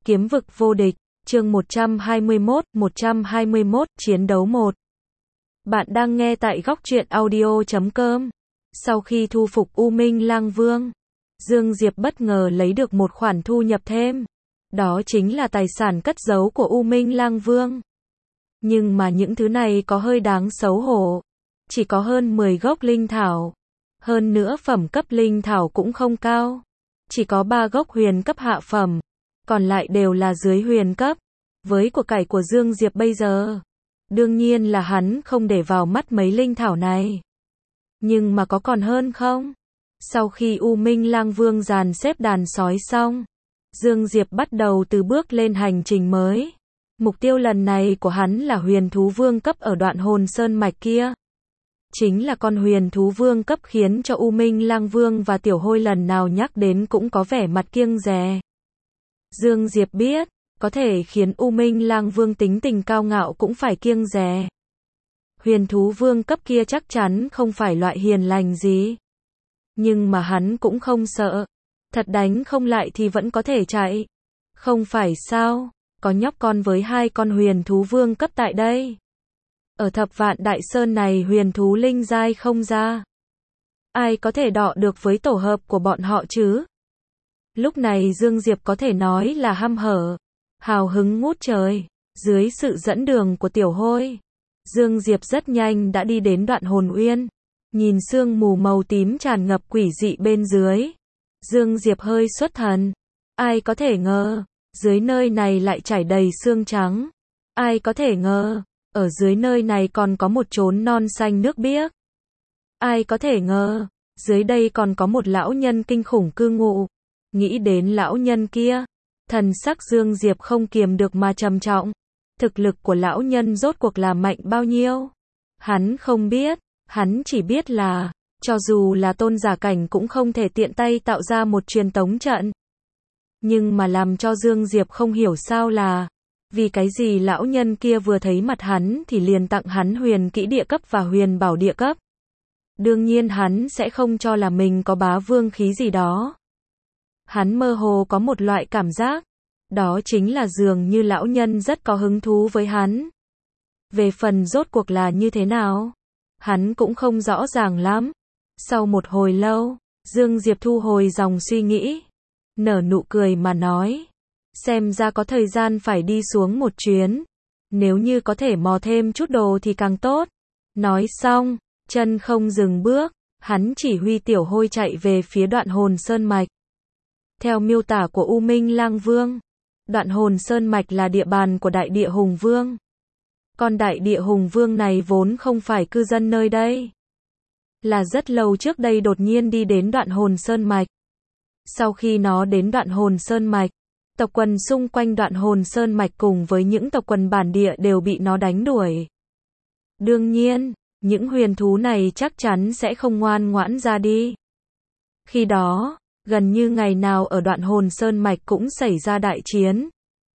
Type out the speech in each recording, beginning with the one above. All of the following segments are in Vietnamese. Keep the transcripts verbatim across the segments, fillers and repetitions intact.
Kiếm vực vô địch, chương một trăm hai mươi mốt, một trăm hai mươi mốt, chiến đấu một. Bạn đang nghe tại góc truyện audio chấm com. Sau khi thu phục U Minh Lang Vương, Dương Diệp bất ngờ lấy được một khoản thu nhập thêm. Đó chính là tài sản cất giấu của U Minh Lang Vương. Nhưng mà những thứ này có hơi đáng xấu hổ. Chỉ có hơn mười gốc linh thảo. Hơn nữa phẩm cấp linh thảo cũng không cao. Chỉ có ba gốc huyền cấp hạ phẩm. Còn lại đều là dưới huyền cấp. Với của cải của Dương Diệp bây giờ, đương nhiên là hắn không để vào mắt mấy linh thảo này. Nhưng mà có còn hơn không? Sau khi U Minh Lang Vương dàn xếp đàn sói xong, Dương Diệp bắt đầu từ bước lên hành trình mới. Mục tiêu lần này của hắn là huyền thú vương cấp ở đoạn hồn sơn mạch kia. Chính là con huyền thú vương cấp khiến cho U Minh Lang Vương và Tiểu Hôi lần nào nhắc đến cũng có vẻ mặt kiêng dè. Dương Diệp biết, có thể khiến U Minh Lang Vương tính tình cao ngạo cũng phải kiêng dè. Huyền thú vương cấp kia chắc chắn không phải loại hiền lành gì. Nhưng mà hắn cũng không sợ. Thật đánh không lại thì vẫn có thể chạy. Không phải sao, có nhóc con với hai con huyền thú vương cấp tại đây. Ở thập vạn đại sơn này huyền thú linh giai không ra. Ai có thể đọ được với tổ hợp của bọn họ chứ? Lúc này Dương Diệp có thể nói là hăm hở, hào hứng ngút trời. Dưới sự dẫn đường của Tiểu Hôi, Dương Diệp rất nhanh đã đi đến đoạn hồn uyên. Nhìn sương mù màu tím tràn ngập quỷ dị bên dưới, Dương Diệp hơi xuất thần. Ai có thể ngờ, dưới nơi này lại trải đầy xương trắng. Ai có thể ngờ, ở dưới nơi này còn có một chốn non xanh nước biếc. Ai có thể ngờ, dưới đây còn có một lão nhân kinh khủng cư ngụ. Nghĩ đến lão nhân kia, thần sắc Dương Diệp không kiềm được mà trầm trọng. Thực lực của lão nhân rốt cuộc là mạnh bao nhiêu? Hắn không biết, hắn chỉ biết là, cho dù là tôn giả cảnh cũng không thể tiện tay tạo ra một truyền tống trận. Nhưng mà làm cho Dương Diệp không hiểu sao là, vì cái gì lão nhân kia vừa thấy mặt hắn thì liền tặng hắn huyền kỹ địa cấp và huyền bảo địa cấp. Đương nhiên hắn sẽ không cho là mình có bá vương khí gì đó. Hắn mơ hồ có một loại cảm giác, đó chính là dường như lão nhân rất có hứng thú với hắn. Về phần rốt cuộc là như thế nào, hắn cũng không rõ ràng lắm. Sau một hồi lâu, Dương Diệp thu hồi dòng suy nghĩ, nở nụ cười mà nói, xem ra có thời gian phải đi xuống một chuyến. Nếu như có thể mò thêm chút đồ thì càng tốt. Nói xong, chân không dừng bước, hắn chỉ huy Tiểu Hôi chạy về phía đoạn hồn sơn mạch. Theo miêu tả của U Minh Lang Vương, đoạn hồn sơn mạch là địa bàn của đại địa hùng vương. Còn đại địa hùng vương này vốn không phải cư dân nơi đây. Là rất lâu trước đây đột nhiên đi đến đoạn hồn sơn mạch. Sau khi nó đến đoạn hồn sơn mạch, tộc quần xung quanh đoạn hồn sơn mạch cùng với những tộc quần bản địa đều bị nó đánh đuổi. Đương nhiên, những huyền thú này chắc chắn sẽ không ngoan ngoãn ra đi. Khi đó, gần như ngày nào ở đoạn hồn sơn mạch cũng xảy ra đại chiến.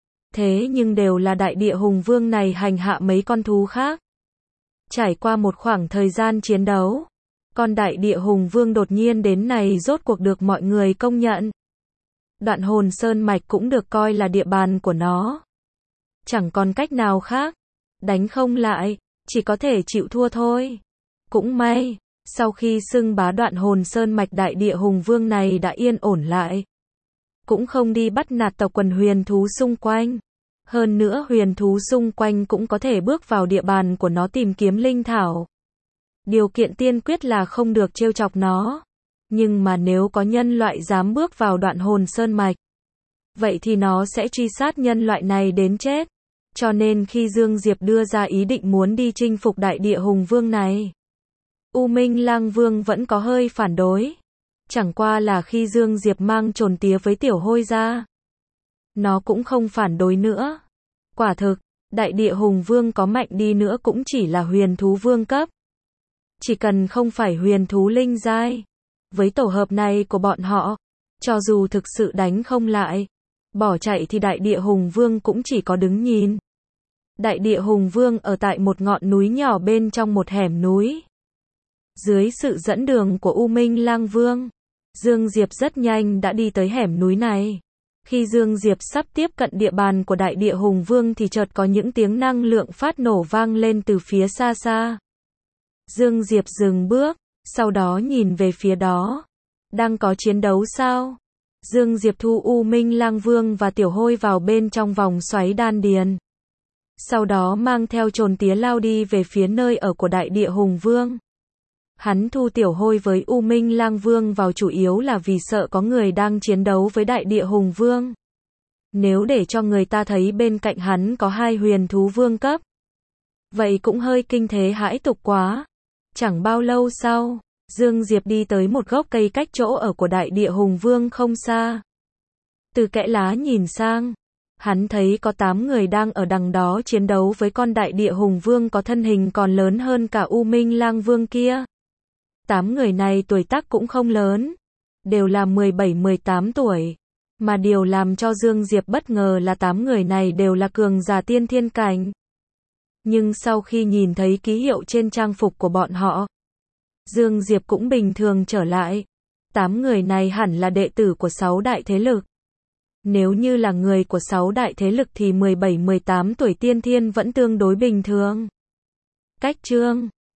Thế nhưng đều là đại địa hùng vương này hành hạ mấy con thú khác. Trải qua một khoảng thời gian chiến đấu, con đại địa hùng vương đột nhiên đến này rốt cuộc được mọi người công nhận. Đoạn hồn sơn mạch cũng được coi là địa bàn của nó. Chẳng còn cách nào khác, đánh không lại, chỉ có thể chịu thua thôi. Cũng may, sau khi xưng bá đoạn hồn sơn mạch đại địa hùng vương này đã yên ổn lại. Cũng không đi bắt nạt tộc quần huyền thú xung quanh. Hơn nữa huyền thú xung quanh cũng có thể bước vào địa bàn của nó tìm kiếm linh thảo. Điều kiện tiên quyết là không được trêu chọc nó. Nhưng mà nếu có nhân loại dám bước vào đoạn hồn sơn mạch, vậy thì nó sẽ truy sát nhân loại này đến chết. Cho nên khi Dương Diệp đưa ra ý định muốn đi chinh phục đại địa hùng vương này, U Minh Lang Vương vẫn có hơi phản đối. Chẳng qua là khi Dương Diệp mang trồn tía với Tiểu Hôi ra, nó cũng không phản đối nữa. Quả thực, đại địa hùng vương có mạnh đi nữa cũng chỉ là huyền thú vương cấp. Chỉ cần không phải huyền thú linh giai, với tổ hợp này của bọn họ, cho dù thực sự đánh không lại, bỏ chạy thì đại địa hùng vương cũng chỉ có đứng nhìn. Đại địa hùng vương ở tại một ngọn núi nhỏ bên trong một hẻm núi. Dưới sự dẫn đường của U Minh Lang Vương, Dương Diệp rất nhanh đã đi tới hẻm núi này. Khi Dương Diệp sắp tiếp cận địa bàn của Đại Địa Hùng Vương thì chợt có những tiếng năng lượng phát nổ vang lên từ phía xa xa. Dương Diệp dừng bước, sau đó nhìn về phía đó. Đang có chiến đấu sao? Dương Diệp thu U Minh Lang Vương và Tiểu Hôi vào bên trong vòng xoáy đan điền. Sau đó mang theo Trồn Tía lao đi về phía nơi ở của Đại Địa Hùng Vương. Hắn thu Tiểu Hôi với U Minh Lang Vương vào chủ yếu là vì sợ có người đang chiến đấu với Đại Địa Hùng Vương. Nếu để cho người ta thấy bên cạnh hắn có hai huyền thú vương cấp, vậy cũng hơi kinh thế hãi tục quá. Chẳng bao lâu sau, Dương Diệp đi tới một gốc cây cách chỗ ở của Đại Địa Hùng Vương không xa. Từ kẽ lá nhìn sang, hắn thấy có tám người đang ở đằng đó chiến đấu với con Đại Địa Hùng Vương có thân hình còn lớn hơn cả U Minh Lang Vương kia. Tám người này tuổi tác cũng không lớn, đều là mười bảy mười tám tuổi. Mà điều làm cho Dương Diệp bất ngờ là tám người này đều là cường giả tiên thiên cảnh. Nhưng sau khi nhìn thấy ký hiệu trên trang phục của bọn họ, Dương Diệp cũng bình thường trở lại. Tám người này hẳn là đệ tử của sáu đại thế lực. Nếu như là người của sáu đại thế lực thì mười bảy mười tám tuổi tiên thiên vẫn tương đối bình thường. Cách chương